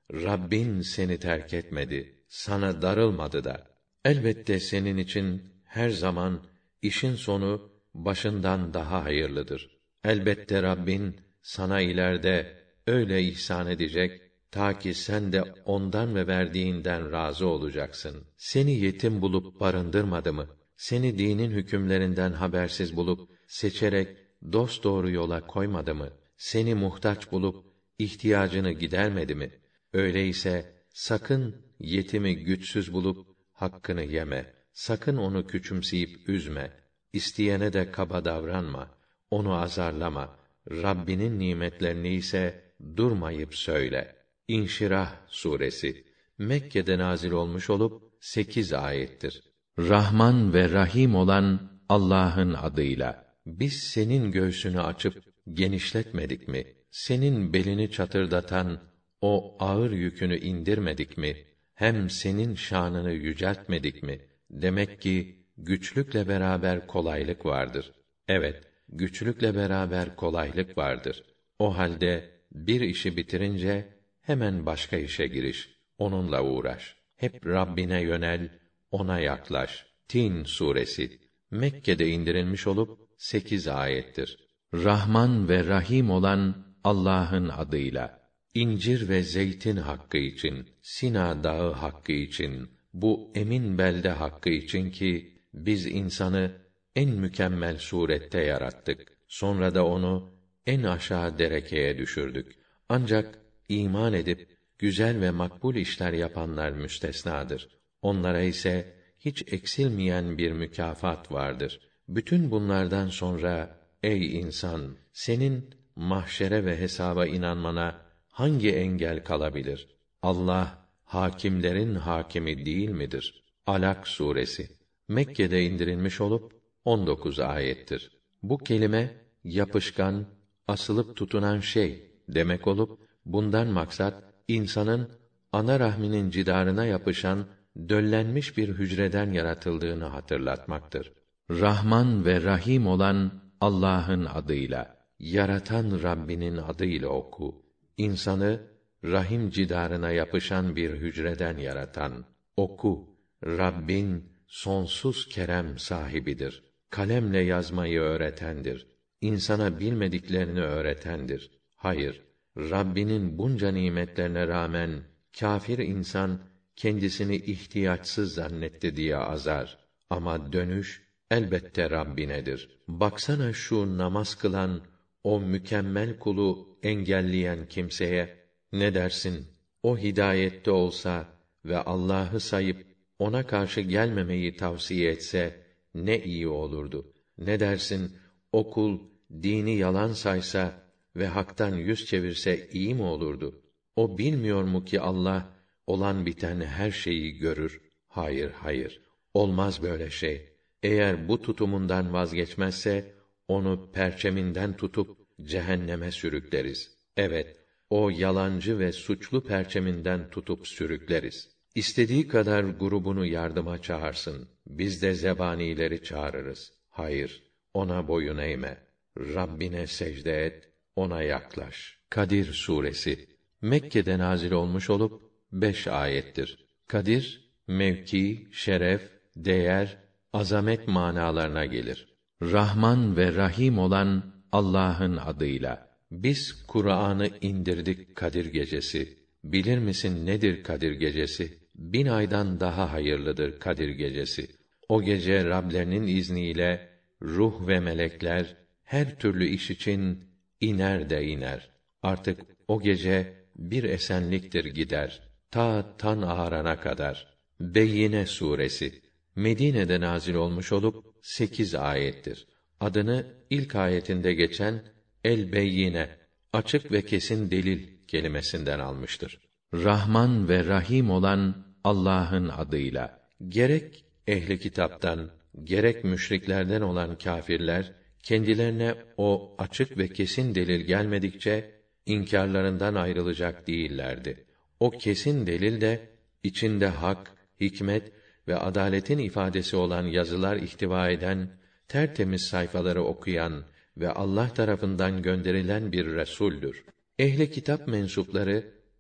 Rabbin seni terk etmedi, sana darılmadı da. Elbette senin için her zaman işin sonu başından daha hayırlıdır. Elbette Rabbin sana ileride öyle ihsan edecek ta ki sen de ondan ve verdiğinden razı olacaksın. Seni yetim bulup barındırmadı mı? Seni dinin hükümlerinden habersiz bulup seçerek dosdoğru yola koymadı mı? Seni muhtaç bulup ihtiyacını gidermedi mi? Öyleyse sakın yetimi güçsüz bulup hakkını yeme. Sakın onu küçümseyip üzme. İsteyene de kaba davranma. Onu azarlama. Rabbinin nimetlerini ise durmayıp söyle. İnşirah suresi Mekke'de nazil olmuş olup sekiz ayettir. Rahman ve Rahim olan Allah'ın adıyla. Biz senin göğsünü açıp genişletmedik mi? Senin belini çatırdatan o ağır yükünü indirmedik mi? Hem senin şanını yüceltmedik mi? Demek ki güçlükle beraber kolaylık vardır. Evet, güçlükle beraber kolaylık vardır. O halde bir işi bitirince hemen başka işe giriş. Onunla uğraş. Hep Rabbine yönel, ona yaklaş. Tin suresi Mekke'de indirilmiş olup sekiz ayettir. Rahman ve Rahim olan Allah'ın adıyla. İncir ve zeytin hakkı için, Sina dağı hakkı için, bu emin belde hakkı için ki biz insanı en mükemmel surette yarattık. Sonra da onu en aşağı derekeye düşürdük. Ancak iman edip güzel ve makbul işler yapanlar müstesnadır. Onlara ise hiç eksilmeyen bir mükafat vardır. Bütün bunlardan sonra ey insan, senin mahşere ve hesaba inanmana hangi engel kalabilir? Allah hakimlerin hakimi değil midir? Alak suresi Mekke'de indirilmiş olup on dokuz ayettir. Bu kelime yapışkan, asılıp tutunan şey demek olup bundan maksat insanın ana rahminin cidarına yapışan döllenmiş bir hücreden yaratıldığını hatırlatmaktır. Rahman ve Rahim olan Allah'ın adıyla, yaratan Rabbinin adıyla oku. İnsanı rahim cidarına yapışan bir hücreden yaratan oku. Rabbin sonsuz kerem sahibidir. Kalemle yazmayı öğretendir. İnsana bilmediklerini öğretendir. Hayır, Rabbinin bunca nimetlerine rağmen kâfir insan kendisini ihtiyaçsız zannetti diye azar. Ama dönüş elbette Rabbinedir. Baksana şu namaz kılan o mükemmel kulu engelleyen kimseye, ne dersin? O hidayette olsa ve Allah'ı sayıp ona karşı gelmemeyi tavsiye etse ne iyi olurdu. Ne dersin? O kul dini yalan saysa ve haktan yüz çevirse iyi mi olurdu? O bilmiyor mu ki Allah olan biten her şeyi görür? Hayır, hayır. Olmaz böyle şey. Eğer bu tutumundan vazgeçmezse onu perçeminden tutup cehenneme sürükleriz. Evet, o yalancı ve suçlu perçeminden tutup sürükleriz. İstediği kadar grubunu yardıma çağırsın. Biz de zebanileri çağırırız. Hayır, ona boyun eğme. Rabbine secde et, ona yaklaş. Kadir suresi Mekke'de nazil olmuş olup beş ayettir. Kadir, mevki, şeref, değer, azamet manalarına gelir. Rahman ve Rahim olan Allah'ın adıyla. Biz Kur'an'ı indirdik Kadir gecesi. Bilir misin nedir Kadir gecesi? Bin aydan daha hayırlıdır Kadir gecesi. O gece Rablerinin izniyle ruh ve melekler her türlü iş için iner de iner. Artık o gece bir esenliktir gider. Ta tan ağarana kadar. Beyyine suresi Medine'de nazil olmuş olup sekiz ayettir. Adını ilk ayetinde geçen el-Beyyine, açık ve kesin delil kelimesinden almıştır. Rahman ve Rahim olan Allah'ın adıyla. Gerek ehli kitaptan, gerek müşriklerden olan kâfirler kendilerine o açık ve kesin delil gelmedikçe inkârlarından ayrılacak değillerdi. O kesin delil de içinde hak, hikmet ve adaletin ifadesi olan yazılar ihtiva eden tertemiz sayfaları okuyan ve Allah tarafından gönderilen bir resuldür. Ehli kitap mensupları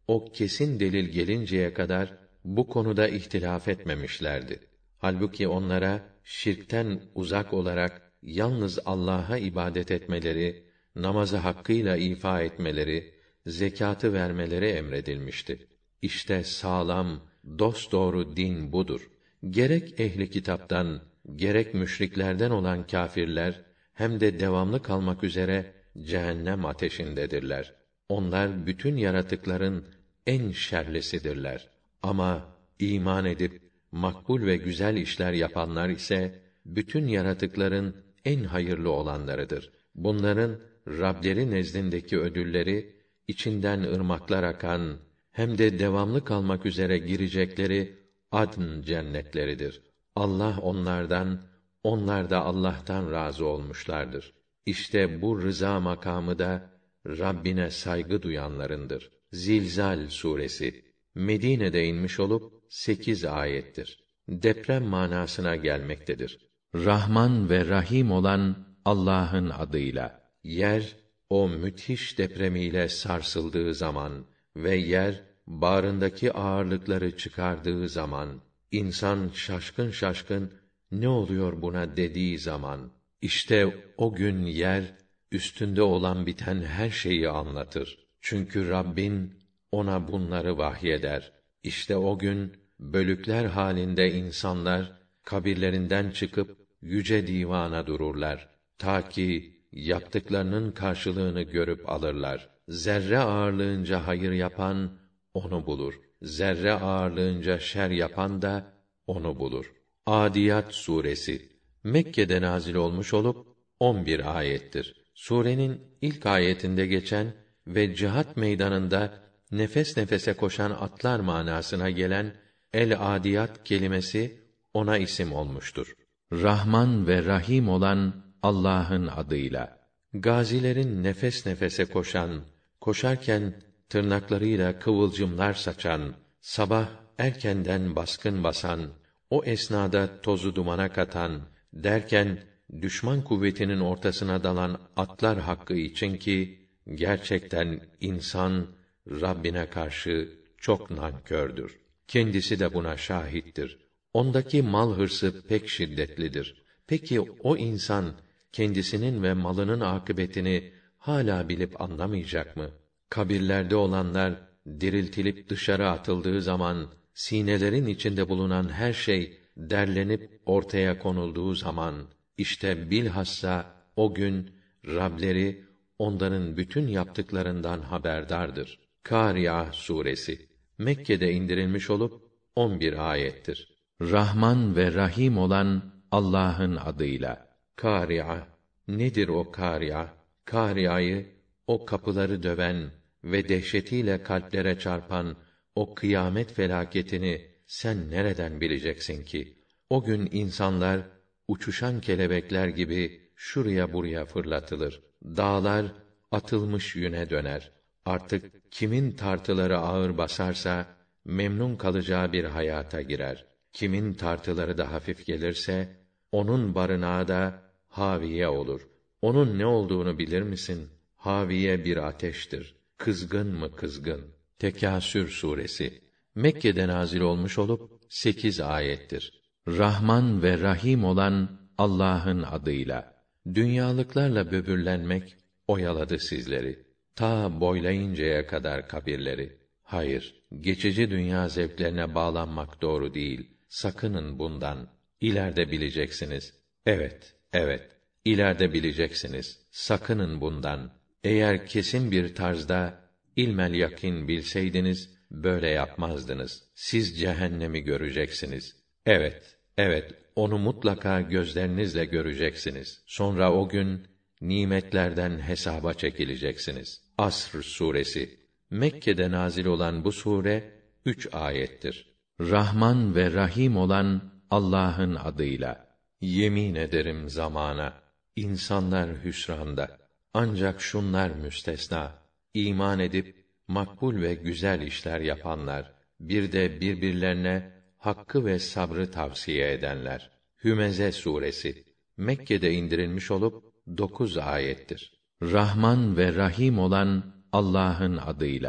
o kesin delil gelinceye kadar bu konuda ihtilaf etmemişlerdi. Halbuki onlara şirkten uzak olarak yalnız Allah'a ibadet etmeleri, namazı hakkıyla ifa etmeleri, zekatı vermeleri emredilmişti. İşte sağlam, dosdoğru din budur. Gerek ehli kitaptan, gerek müşriklerden olan kâfirler hem de devamlı kalmak üzere cehennem ateşindedirler. Onlar bütün yaratıkların en şerlisidirler. Ama iman edip makbul ve güzel işler yapanlar ise bütün yaratıkların en hayırlı olanlarıdır. Bunların Rableri nezdindeki ödülleri içinden ırmaklar akan hem de devamlı kalmak üzere girecekleri adn cennetleridir. Allah onlardan, onlar da Allah'tan razı olmuşlardır. İşte bu rıza makamı da Rabbine saygı duyanlarındır. Zilzal suresi Medine'de inmiş olup sekiz ayettir. Deprem manasına gelmektedir. Rahman ve Rahim olan Allah'ın adıyla. Yer o müthiş depremiyle sarsıldığı zaman ve yer bağrındaki ağırlıkları çıkardığı zaman, insan şaşkın şaşkın ne oluyor buna dediği zaman, işte o gün yer üstünde olan biten her şeyi anlatır. Çünkü Rabbin ona bunları vahyeder. İşte o gün bölükler halinde insanlar kabirlerinden çıkıp yüce divana dururlar. Ta ki yaptıklarının karşılığını görüp alırlar. Zerre ağırlığınca hayır yapan onu bulur. Zerre ağırlığınca şer yapan da onu bulur. Adiyat suresi Mekke'de nazil olmuş olup on bir ayettir. Surenin ilk ayetinde geçen ve cihat meydanında nefes nefese koşan atlar manasına gelen el-adiyat kelimesi ona isim olmuştur. Rahman ve Rahim olan Allah'ın adıyla. Gazilerin nefes nefese koşan, koşarken tırnaklarıyla kıvılcımlar saçan, sabah erkenden baskın basan, o esnada tozu dumana katan, derken düşman kuvvetinin ortasına dalan atlar hakkı için ki, gerçekten insan Rabbine karşı çok nankördür. Kendisi de buna şahittir. Ondaki mal hırsı pek şiddetlidir. Peki o insan kendisinin ve malının akıbetini hala bilip anlamayacak mı? Kabirlerde olanlar diriltilip dışarı atıldığı zaman, sinelerin içinde bulunan her şey derlenip ortaya konulduğu zaman, işte bilhassa o gün Rableri onların bütün yaptıklarından haberdardır. Kâriâ suresi Mekke'de indirilmiş olup on bir ayettir. Rahman ve Rahim olan Allah'ın adıyla. Kâriâ nedir o kâriâ? Kâriâyı o kapıları döven ve dehşetiyle kalplere çarpan o kıyamet felaketini sen nereden bileceksin ki? O gün insanlar uçuşan kelebekler gibi şuraya buraya fırlatılır. Dağlar atılmış yüne döner. Artık kimin tartıları ağır basarsa memnun kalacağı bir hayata girer. Kimin tartıları da hafif gelirse onun barınağı da haviye olur. Onun ne olduğunu bilir misin? Haviye bir ateştir. Kızgın mı kızgın? Tekâsür suresi Mekke'de nazil olmuş olup sekiz ayettir. Rahman ve Rahim olan Allah'ın adıyla. Dünyalıklarla böbürlenmek oyaladı sizleri. Ta boylayıncaya kadar kabirleri. Hayır, geçici dünya zevklerine bağlanmak doğru değil. Sakının bundan. İleride bileceksiniz. Evet, evet. İleride bileceksiniz. Sakının bundan. Eğer kesin bir tarzda ilmel yakin bilseydiniz böyle yapmazdınız. Siz cehennemi göreceksiniz. Evet, evet. Onu mutlaka gözlerinizle göreceksiniz. Sonra o gün nimetlerden hesaba çekileceksiniz. Asr suresi Mekke'de nazil olan bu sure üç ayettir. Rahman ve Rahim olan Allah'ın adıyla. Yemin ederim zamana. İnsanlar hüsranda. Ancak şunlar müstesna. İman edip makbul ve güzel işler yapanlar, bir de birbirlerine hakkı ve sabrı tavsiye edenler. Hümeze suresi Mekke'de indirilmiş olup dokuz ayettir. Rahman ve Rahim olan Allah'ın adıyla.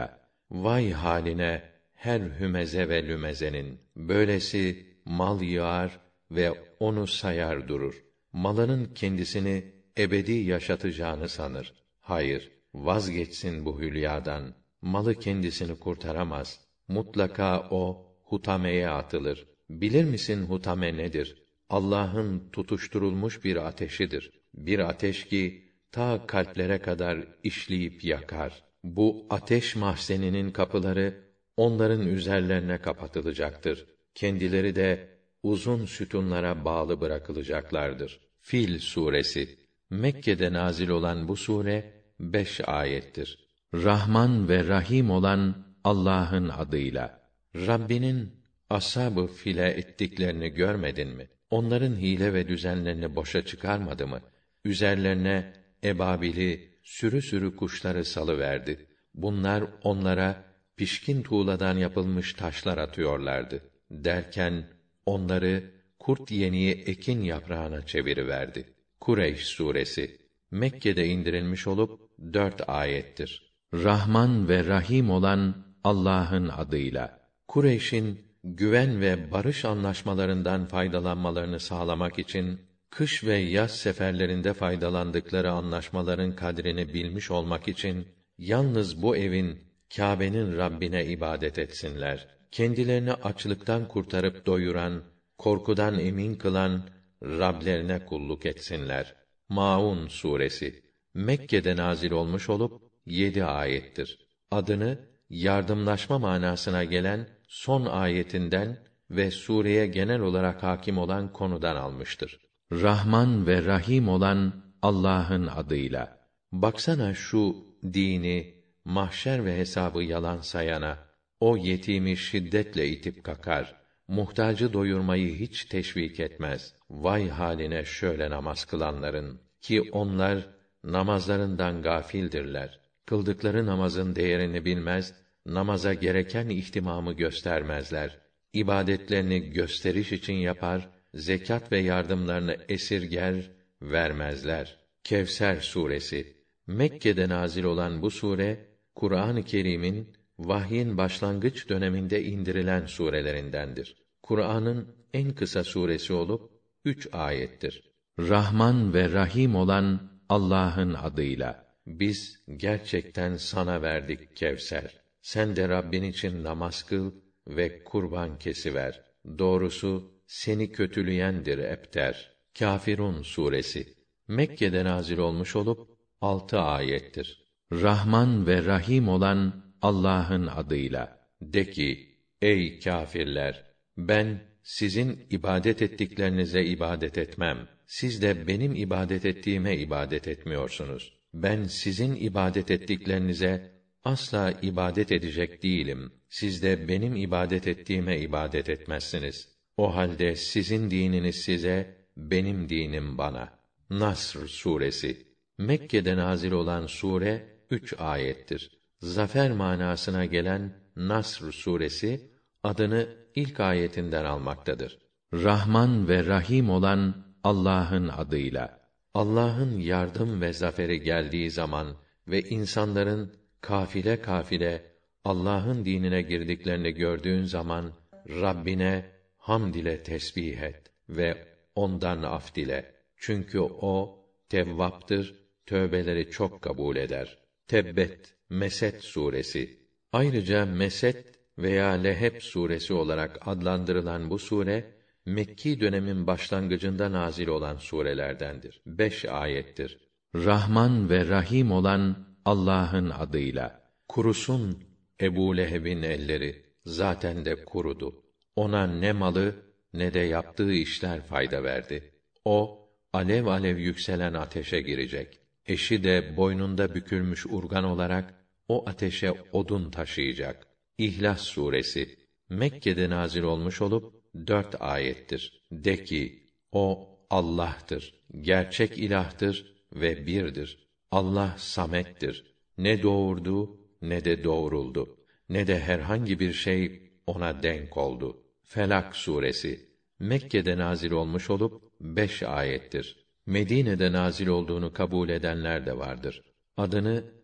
Vay haline her hümeze ve lümezenin. Böylesi mal yığar ve onu sayar durur. Malının kendisini ebedi yaşatacağını sanır. Hayır, vazgeçsin bu hülyadan. Malı kendisini kurtaramaz. Mutlaka o hutameye atılır. Bilir misin hutame nedir? Allah'ın tutuşturulmuş bir ateşidir. Bir ateş ki ta kalplere kadar işleyip yakar. Bu ateş mahzeninin kapıları onların üzerlerine kapatılacaktır. Kendileri de uzun sütunlara bağlı bırakılacaklardır. Fil suresi Mekke'de nazil olan bu sure beş ayettir. Rahman ve Rahim olan Allah'ın adıyla. Rabbinin ashab-ı file ettiklerini görmedin mi? Onların hile ve düzenlerini boşa çıkarmadı mı? Üzerlerine ebabili, sürü sürü kuşları salıverdi. Bunlar onlara pişkin tuğladan yapılmış taşlar atıyorlardı. Derken onları kurt yeniği ekin yaprağına çeviriverdi. Kureyş suresi Mekke'de indirilmiş olup dört ayettir. Rahman ve Rahim olan Allah'ın adıyla. Kureyş'in güven ve barış anlaşmalarından faydalanmalarını sağlamak için kış ve yaz seferlerinde faydalandıkları anlaşmaların kadrini bilmiş olmak için yalnız bu evin, Kâbe'nin Rabbine ibadet etsinler. Kendilerini açlıktan kurtarıp doyuran, korkudan emin kılan Rablerine kulluk etsinler. Maun suresi Mekke'de nazil olmuş olup yedi ayettir. Adını yardımlaşma manasına gelen son ayetinden ve sureye genel olarak hakim olan konudan almıştır. Rahman ve Rahim olan Allah'ın adıyla. Baksana şu dini, mahşer ve hesabı yalan sayana, o yetimi şiddetle itip kakar, muhtacı doyurmayı hiç teşvik etmez. Vay haline şöyle namaz kılanların, ki onlar namazlarından gafildirler. Kıldıkları namazın değerini bilmez, namaza gereken ihtimamı göstermezler. İbadetlerini gösteriş için yapar, zekat ve yardımlarını esirger, vermezler. Kevser suresi Mekke'de nazil olan bu sure, Kur'an-ı Kerim'in vahyin başlangıç döneminde indirilen surelerindendir. Kur'an'ın en kısa suresi olup üç ayettir. Rahman ve Rahim olan Allah'ın adıyla. Biz gerçekten sana verdik Kevser. Sen de Rabbin için namaz kıl ve kurban kesiver. Doğrusu seni kötüleyendir ebter. Kâfirun suresi Mekke'de nazil olmuş olup altı ayettir. Rahman ve Rahim olan Allah'ın adıyla. De ki, ey kâfirler! Ben sizin ibadet ettiklerinize ibadet etmem. Siz de benim ibadet ettiğime ibadet etmiyorsunuz. Ben sizin ibadet ettiklerinize asla ibadet edecek değilim. Siz de benim ibadet ettiğime ibadet etmezsiniz. O halde sizin dininiz size, benim dinim bana. Nasr suresi Mekke'de nazil olan sure üç ayettir. Zafer manasına gelen Nasr suresi adını ilk ayetinden almaktadır. Rahman ve Rahim olan Allah'ın adıyla. Allah'ın yardım ve zaferi geldiği zaman ve insanların kafile kafile Allah'ın dinine girdiklerini gördüğün zaman Rabbine hamd ile tesbih et ve ondan af dile. Çünkü o tevvaptır, tövbeleri çok kabul eder. Tebbet Mesed suresi. Ayrıca Mesed veya Leheb suresi olarak adlandırılan bu sure Mekki dönemin başlangıcında nazil olan surelerdendir. Beş ayettir. Rahman ve Rahim olan Allah'ın adıyla. Kurusun Ebu Leheb'in elleri, zaten de kurudu. Ona ne malı ne de yaptığı işler fayda verdi. O alev alev yükselen ateşe girecek. Eşi de boynunda bükülmüş urgan olarak o ateşe odun taşıyacak. İhlas suresi Mekke'de nazil olmuş olup dört ayettir. De ki, o Allah'tır, gerçek ilahtır ve birdir. Allah samettir. Ne doğurdu, ne de doğruldu. Ne de herhangi bir şey ona denk oldu. Felak suresi Mekke'de nazil olmuş olup beş ayettir. Medine'de nazil olduğunu kabul edenler de vardır. Adını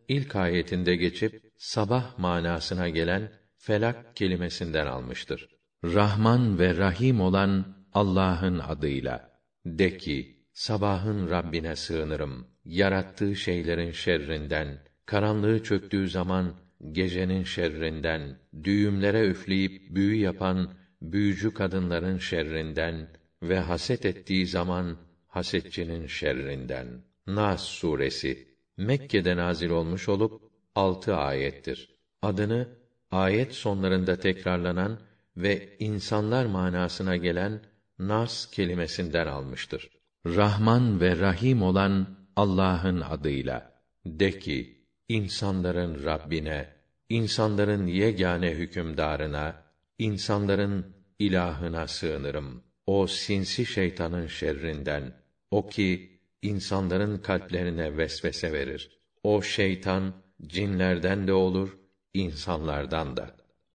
ilk ayetinde geçip sabah manasına gelen felak kelimesinden almıştır. Rahman ve Rahim olan Allah'ın adıyla. De ki, sabahın Rabbine sığınırım. Yarattığı şeylerin şerrinden, karanlığı çöktüğü zaman gecenin şerrinden, düğümlere üfleyip büyü yapan büyücü kadınların şerrinden ve haset ettiği zaman hasetçinin şerrinden. Nas suresi Mekke'de nazil olmuş olup altı ayettir. Adını ayet sonlarında tekrarlanan ve insanlar manasına gelen Nas kelimesinden almıştır. Rahman ve Rahim olan Allah'ın adıyla. De ki, insanların Rabbine, insanların yegâne hükümdarına, insanların ilahına sığınırım. O sinsi şeytanın şerrinden, o ki insanların kalplerine vesvese verir. O şeytan cinlerden de olur, insanlardan da.